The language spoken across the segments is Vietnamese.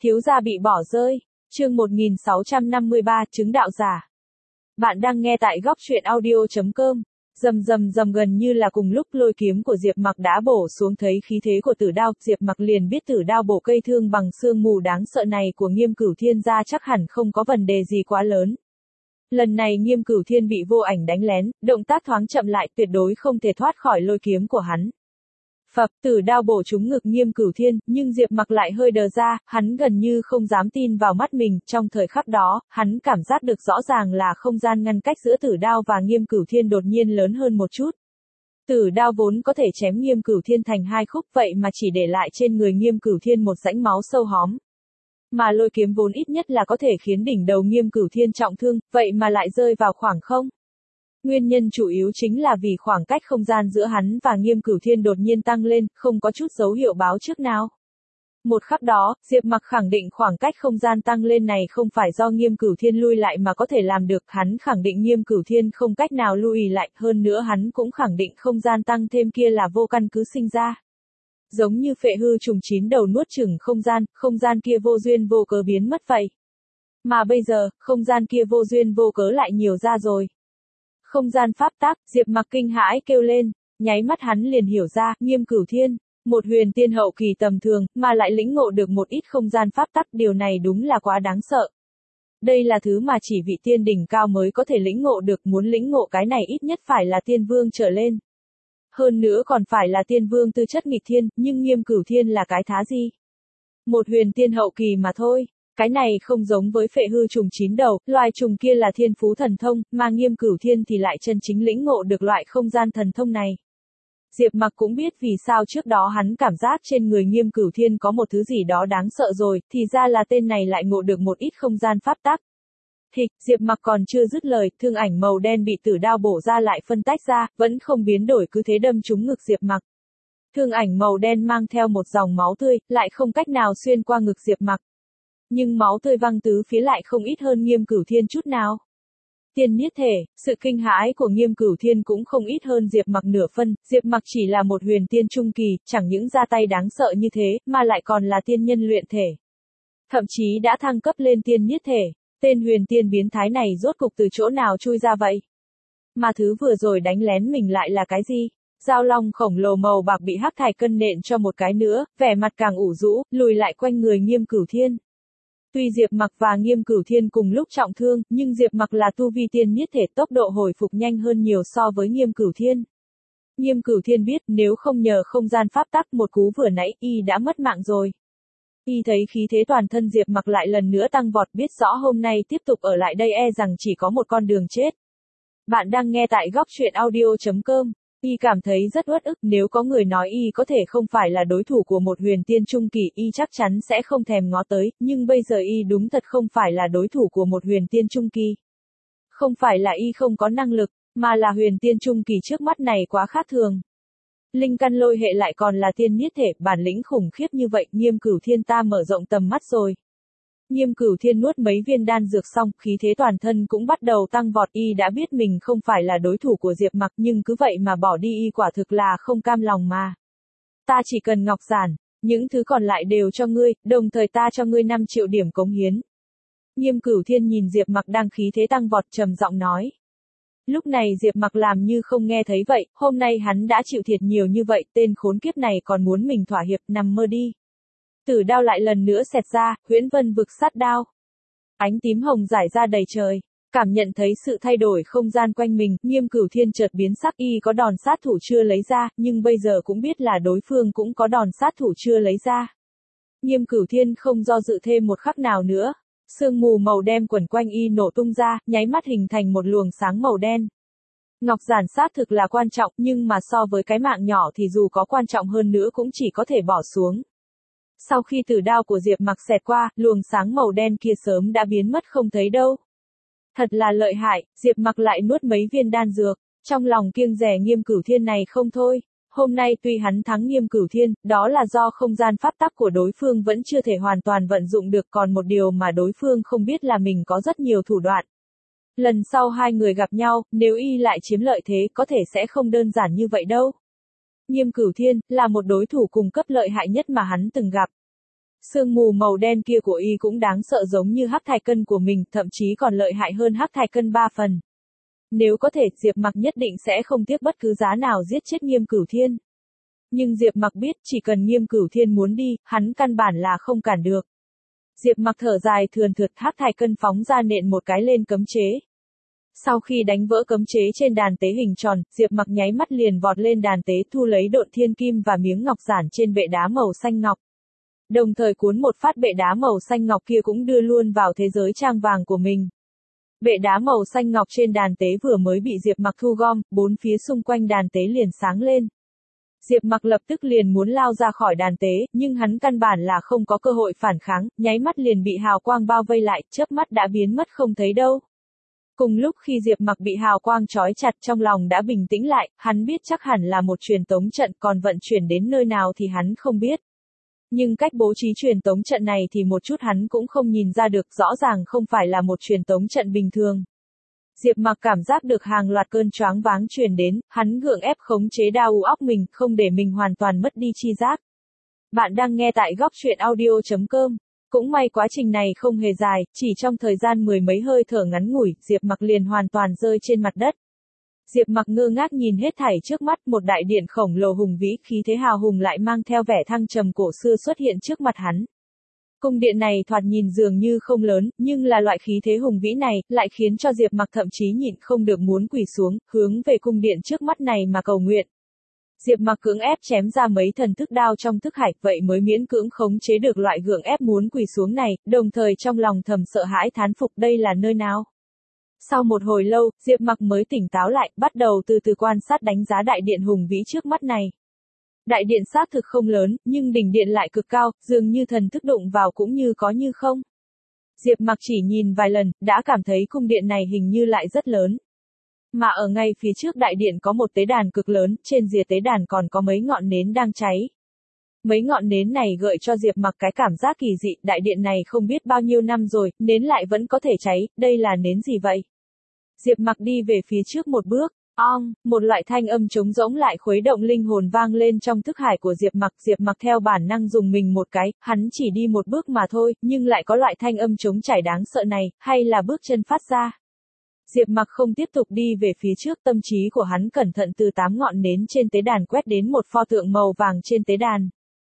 Thiếu gia bị bỏ rơi. Chương 1653, chứng đạo giả. Bạn đang nghe tại góc truyện audio.com. Rầm gần như là cùng lúc lôi kiếm của Diệp Mặc đã bổ xuống, thấy khí thế của tử đao, Diệp Mặc liền biết tử đao bổ cây thương bằng xương mù đáng sợ này của Nghiêm Cửu Thiên ra chắc hẳn không có vấn đề gì quá lớn. Lần này Nghiêm Cửu Thiên bị vô ảnh đánh lén, động tác thoáng chậm lại, tuyệt đối không thể thoát khỏi lôi kiếm của hắn. Phập, tử đao bổ trúng ngực Nghiêm Cửu Thiên, nhưng Diệp Mặc lại hơi đờ ra, hắn gần như không dám tin vào mắt mình, trong thời khắc đó, hắn cảm giác được rõ ràng là không gian ngăn cách giữa tử đao và Nghiêm Cửu Thiên đột nhiên lớn hơn một chút. Tử đao vốn có thể chém Nghiêm Cửu Thiên thành hai khúc, vậy mà chỉ để lại trên người Nghiêm Cửu Thiên một rãnh máu sâu hóm. Mà lôi kiếm vốn ít nhất là có thể khiến đỉnh đầu Nghiêm Cửu Thiên trọng thương, vậy mà lại rơi vào khoảng không. Nguyên nhân chủ yếu chính là vì khoảng cách không gian giữa hắn và Nghiêm Cửu Thiên đột nhiên tăng lên, không có chút dấu hiệu báo trước nào. Một khắc đó, Diệp Mặc khẳng định khoảng cách không gian tăng lên này không phải do Nghiêm Cửu Thiên lui lại mà có thể làm được, hắn khẳng định Nghiêm Cửu Thiên không cách nào lui lại, hơn nữa hắn cũng khẳng định không gian tăng thêm kia là vô căn cứ sinh ra. Giống như phệ hư trùng 9 đầu nuốt chửng không gian kia vô duyên vô cớ biến mất vậy. Mà bây giờ, không gian kia vô duyên vô cớ lại nhiều ra rồi. Không gian pháp tắc, Diệp Mặc kinh hãi kêu lên, nháy mắt hắn liền hiểu ra, Nghiêm Cửu Thiên, một huyền tiên hậu kỳ tầm thường, mà lại lĩnh ngộ được một ít không gian pháp tắc, điều này đúng là quá đáng sợ. Đây là thứ mà chỉ vị tiên đỉnh cao mới có thể lĩnh ngộ được, muốn lĩnh ngộ cái này ít nhất phải là tiên vương trở lên. Hơn nữa còn phải là tiên vương tư chất nghịch thiên, nhưng Nghiêm Cửu Thiên là cái thá gì? Một huyền tiên hậu kỳ mà thôi. Cái này không giống với phệ hư trùng 9 đầu, loài trùng kia là thiên phú thần thông, mà Nghiêm Cửu Thiên thì lại chân chính lĩnh ngộ được loại không gian thần thông này. Diệp Mặc cũng biết vì sao trước đó hắn cảm giác trên người Nghiêm Cửu Thiên có một thứ gì đó đáng sợ rồi, thì ra là tên này lại ngộ được một ít không gian pháp tắc. Thịch, Diệp Mặc còn chưa dứt lời, thương ảnh màu đen bị tử đao bổ ra lại phân tách ra, vẫn không biến đổi, cứ thế đâm trúng ngực Diệp Mặc. Thương ảnh màu đen mang theo một dòng máu tươi, lại không cách nào xuyên qua ngực Diệp Mặc. Nhưng máu tươi văng tứ phía lại không ít hơn Nghiêm Cửu Thiên chút nào. Tiên niết thể, sự kinh hãi của Nghiêm Cửu Thiên cũng không ít hơn Diệp Mặc nửa phân, Diệp Mặc chỉ là một huyền tiên trung kỳ, chẳng những ra tay đáng sợ như thế, mà lại còn là tiên nhân luyện thể. Thậm chí đã thăng cấp lên tiên niết thể, tên huyền tiên biến thái này rốt cục từ chỗ nào chui ra vậy? Mà thứ vừa rồi đánh lén mình lại là cái gì? Dao long khổng lồ màu bạc bị hắc thạch cân nện cho một cái nữa, vẻ mặt càng ủ rũ, lùi lại quanh người Nghiêm Cửu Thiên. Tuy Diệp Mặc và Nghiêm Cửu Thiên cùng lúc trọng thương, nhưng Diệp Mặc là tu vi tiên niết thể, tốc độ hồi phục nhanh hơn nhiều so với Nghiêm Cửu Thiên. Nghiêm Cửu Thiên biết nếu không nhờ không gian pháp tắc một cú vừa nãy, y đã mất mạng rồi. Y thấy khí thế toàn thân Diệp Mặc lại lần nữa tăng vọt, biết rõ hôm nay tiếp tục ở lại đây e rằng chỉ có một con đường chết. Bạn đang nghe tại góc truyện audio.com. Y cảm thấy rất uất ức, nếu có người nói y có thể không phải là đối thủ của một huyền tiên trung kỳ, y chắc chắn sẽ không thèm ngó tới, nhưng bây giờ y đúng thật không phải là đối thủ của một huyền tiên trung kỳ. Không phải là y không có năng lực, mà là huyền tiên trung kỳ trước mắt này quá khác thường. Linh căn lôi hệ lại còn là tiên niết thể, bản lĩnh khủng khiếp như vậy, Nghiêm Cửu Thiên ta mở rộng tầm mắt rồi. Nghiêm Cửu Thiên nuốt mấy viên đan dược xong, khí thế toàn thân cũng bắt đầu tăng vọt, y đã biết mình không phải là đối thủ của Diệp Mặc, nhưng cứ vậy mà bỏ đi y quả thực là không cam lòng mà. Ta chỉ cần ngọc giản, những thứ còn lại đều cho ngươi, đồng thời ta cho ngươi 5 triệu điểm cống hiến. Nghiêm Cửu Thiên nhìn Diệp Mặc đang khí thế tăng vọt, trầm giọng nói. Lúc này Diệp Mặc làm như không nghe thấy vậy, hôm nay hắn đã chịu thiệt nhiều như vậy, tên khốn kiếp này còn muốn mình thỏa hiệp, nằm mơ đi. Tử đao lại lần nữa xẹt ra, huyễn vân vực sát đao. Ánh tím hồng rải ra đầy trời. Cảm nhận thấy sự thay đổi không gian quanh mình, Nghiêm Cửu Thiên chợt biến sắc, y có đòn sát thủ chưa lấy ra, nhưng bây giờ cũng biết là đối phương cũng có đòn sát thủ chưa lấy ra. Nghiêm Cửu Thiên không do dự thêm một khắc nào nữa. Sương mù màu đen quẩn quanh y nổ tung ra, nháy mắt hình thành một luồng sáng màu đen. Ngọc giản xác thực là quan trọng, nhưng mà so với cái mạng nhỏ thì dù có quan trọng hơn nữa cũng chỉ có thể bỏ xuống. Sau khi tử đao của Diệp Mặc xẹt qua, luồng sáng màu đen kia sớm đã biến mất không thấy đâu. Thật là lợi hại, Diệp Mặc lại nuốt mấy viên đan dược, trong lòng kiêng dè Nghiêm Cửu Thiên này không thôi. Hôm nay tuy hắn thắng Nghiêm Cửu Thiên, đó là do không gian pháp tắc của đối phương vẫn chưa thể hoàn toàn vận dụng được, còn một điều mà đối phương không biết là mình có rất nhiều thủ đoạn. Lần sau hai người gặp nhau, nếu y lại chiếm lợi thế có thể sẽ không đơn giản như vậy đâu. Nghiêm Cửu Thiên là một đối thủ cùng cấp lợi hại nhất mà hắn từng gặp. Sương mù màu đen kia của y cũng đáng sợ giống như hắc thạch cân của mình, thậm chí còn lợi hại hơn hắc thạch cân 3 phần. Nếu có thể, Diệp Mặc nhất định sẽ không tiếc bất cứ giá nào giết chết Nghiêm Cửu Thiên. Nhưng Diệp Mặc biết, chỉ cần Nghiêm Cửu Thiên muốn đi, hắn căn bản là không cản được. Diệp Mặc thở dài thườn thượt, hắc thạch cân phóng ra nện một cái lên cấm chế. Sau khi đánh vỡ cấm chế trên đàn tế hình tròn, Diệp Mặc nháy mắt liền vọt lên đàn tế, thu lấy độn thiên kim và miếng ngọc giản trên bệ đá màu xanh ngọc. Đồng thời cuốn một phát bệ đá màu xanh ngọc kia cũng đưa luôn vào thế giới trang vàng của mình. Bệ đá màu xanh ngọc trên đàn tế vừa mới bị Diệp Mặc thu gom, bốn phía xung quanh đàn tế liền sáng lên. Diệp Mặc lập tức liền muốn lao ra khỏi đàn tế, nhưng hắn căn bản là không có cơ hội phản kháng, nháy mắt liền bị hào quang bao vây lại, chớp mắt đã biến mất không thấy đâu. Cùng lúc khi Diệp Mặc bị hào quang trói chặt, trong lòng đã bình tĩnh lại, hắn biết chắc hẳn là một truyền tống trận, còn vận chuyển đến nơi nào thì hắn không biết. Nhưng cách bố trí truyền tống trận này thì một chút hắn cũng không nhìn ra được, rõ ràng không phải là một truyền tống trận bình thường. Diệp Mặc cảm giác được hàng loạt cơn choáng váng truyền đến, hắn gượng ép khống chế đau óc mình, không để mình hoàn toàn mất đi chi giác. Bạn đang nghe tại góc truyện audio.com. Cũng may quá trình này không hề dài, chỉ trong thời gian mười mấy hơi thở ngắn ngủi, Diệp Mặc liền hoàn toàn rơi trên mặt đất. Diệp Mặc ngơ ngác nhìn hết thảy trước mắt, một đại điện khổng lồ hùng vĩ, khí thế hào hùng lại mang theo vẻ thăng trầm cổ xưa xuất hiện trước mặt hắn. Cung điện này thoạt nhìn dường như không lớn, nhưng là loại khí thế hùng vĩ này, lại khiến cho Diệp Mặc thậm chí nhịn không được muốn quỳ xuống, hướng về cung điện trước mắt này mà cầu nguyện. Diệp Mặc cưỡng ép chém ra mấy thần thức đao trong thức hải, vậy mới miễn cưỡng khống chế được loại gượng ép muốn quỳ xuống này, đồng thời trong lòng thầm sợ hãi thán phục đây là nơi nào. Sau một hồi lâu, Diệp Mặc mới tỉnh táo lại, bắt đầu từ từ quan sát đánh giá đại điện hùng vĩ trước mắt này. Đại điện xác thực không lớn, nhưng đỉnh điện lại cực cao, dường như thần thức đụng vào cũng như có như không. Diệp Mặc chỉ nhìn vài lần, đã cảm thấy cung điện này hình như lại rất lớn. Mà ở ngay phía trước đại điện có một tế đàn cực lớn, trên rìa tế đàn còn có mấy ngọn nến đang cháy. Mấy ngọn nến này gợi cho Diệp Mặc cái cảm giác kỳ dị, đại điện này không biết bao nhiêu năm rồi, nến lại vẫn có thể cháy, đây là nến gì vậy? Diệp Mặc đi về phía trước một bước, một loại thanh âm trống rỗng lại khuấy động linh hồn vang lên trong thức hải của Diệp Mặc theo bản năng dùng mình một cái, hắn chỉ đi một bước mà thôi, nhưng lại có loại thanh âm trống chảy đáng sợ này, hay là bước chân phát ra. Diệp Mặc không tiếp tục đi về phía trước, tâm trí của hắn cẩn thận từ 8 ngọn nến trên tế đàn quét đến một pho tượng màu vàng trên tế đàn.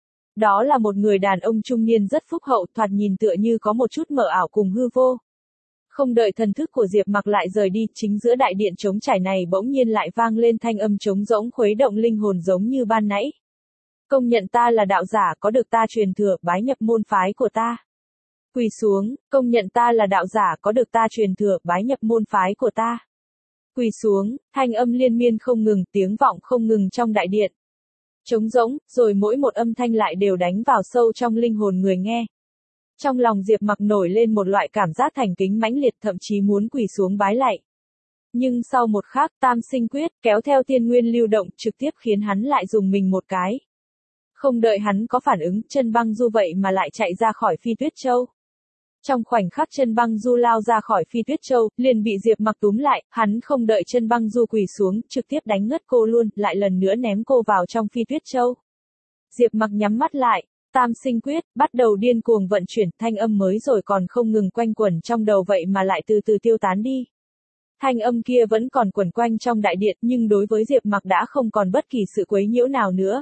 Đó là một người đàn ông trung niên rất phúc hậu, thoạt nhìn tựa như có một chút mờ ảo cùng hư vô. Không đợi thần thức của Diệp Mặc lại rời đi, chính giữa đại điện trống trải này bỗng nhiên lại vang lên thanh âm trống rỗng khuấy động linh hồn giống như ban nãy. Công nhận ta là đạo giả, có được ta truyền thừa, bái nhập môn phái của ta. Quỳ xuống, công nhận ta là đạo giả, có được ta truyền thừa, bái nhập môn phái của ta. Quỳ xuống, thanh âm liên miên không ngừng, tiếng vọng không ngừng trong đại điện. Trống rỗng, rồi mỗi một âm thanh lại đều đánh vào sâu trong linh hồn người nghe. Trong lòng Diệp Mặc nổi lên một loại cảm giác thành kính mãnh liệt, thậm chí muốn quỳ xuống bái lạy. Nhưng sau một khắc, tam sinh quyết, kéo theo tiên nguyên lưu động, trực tiếp khiến hắn lại dùng mình một cái. Không đợi hắn có phản ứng, chân băng du vậy mà lại chạy ra khỏi Phi Tuyết Châu. Trong khoảnh khắc chân băng du lao ra khỏi Phi Tuyết Châu, liền bị Diệp Mặc túm lại, hắn không đợi chân băng du quỳ xuống, trực tiếp đánh ngất cô luôn, lại lần nữa ném cô vào trong Phi Tuyết Châu. Diệp Mặc nhắm mắt lại, tam sinh quyết, bắt đầu điên cuồng vận chuyển, thanh âm mới rồi còn không ngừng quanh quẩn trong đầu vậy mà lại từ từ tiêu tán đi. Thanh âm kia vẫn còn quẩn quanh trong đại điện, nhưng đối với Diệp Mặc đã không còn bất kỳ sự quấy nhiễu nào nữa.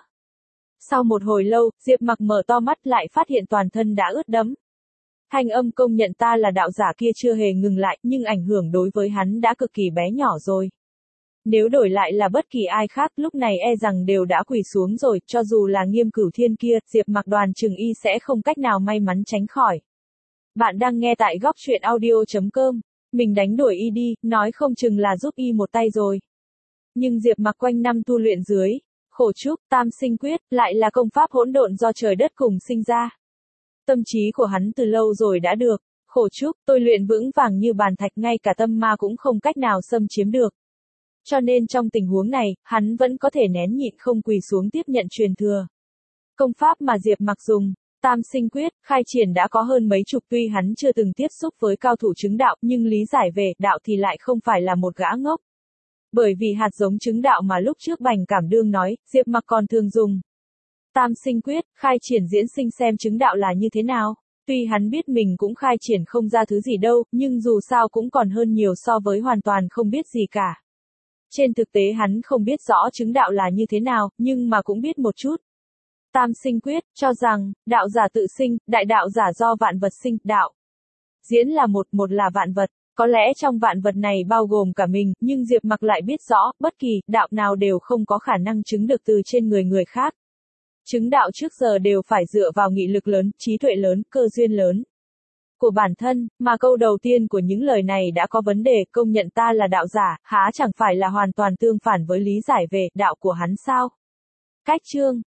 Sau một hồi lâu, Diệp Mặc mở to mắt lại phát hiện toàn thân đã ướt đẫm. Thanh âm công nhận ta là đạo giả kia chưa hề ngừng lại, nhưng ảnh hưởng đối với hắn đã cực kỳ bé nhỏ rồi. Nếu đổi lại là bất kỳ ai khác, lúc này e rằng đều đã quỳ xuống rồi, cho dù là Nghiêm Cửu Thiên kia, Diệp Mặc đoàn chừng y sẽ không cách nào may mắn tránh khỏi. Bạn đang nghe tại góc truyện audio.com. Mình đánh đuổi y đi, nói không chừng là giúp y một tay rồi. Nhưng Diệp Mặc quanh năm tu luyện dưới khổ trúc, tam sinh quyết, lại là công pháp hỗn độn do trời đất cùng sinh ra. Tâm trí của hắn từ lâu rồi đã được khổ trúc, tôi luyện vững vàng như bàn thạch, ngay cả tâm ma cũng không cách nào xâm chiếm được. Cho nên trong tình huống này, hắn vẫn có thể nén nhịn không quỳ xuống tiếp nhận truyền thừa. Công pháp mà Diệp Mặc dùng, tam sinh quyết, khai triển đã có hơn mấy chục, tuy hắn chưa từng tiếp xúc với cao thủ chứng đạo, nhưng lý giải về đạo thì lại không phải là một gã ngốc. Bởi vì hạt giống chứng đạo mà lúc trước Bành Cảm Đương nói, Diệp Mặc còn thường dùng. Tam sinh quyết, khai triển diễn sinh xem chứng đạo là như thế nào. Tuy hắn biết mình cũng khai triển không ra thứ gì đâu, nhưng dù sao cũng còn hơn nhiều so với hoàn toàn không biết gì cả. Trên thực tế hắn không biết rõ chứng đạo là như thế nào, nhưng mà cũng biết một chút. Tam sinh quyết, cho rằng, đạo giả tự sinh, đại đạo giả do vạn vật sinh, đạo. Diễn là một là vạn vật. Có lẽ trong vạn vật này bao gồm cả mình, nhưng Diệp Mặc lại biết rõ, bất kỳ đạo nào đều không có khả năng chứng được từ trên người khác. Chứng đạo trước giờ đều phải dựa vào nghị lực lớn, trí tuệ lớn, cơ duyên lớn của bản thân, mà câu đầu tiên của những lời này đã có vấn đề, công nhận ta là đạo giả, há chẳng phải là hoàn toàn tương phản với lý giải về đạo của hắn sao? Cách chương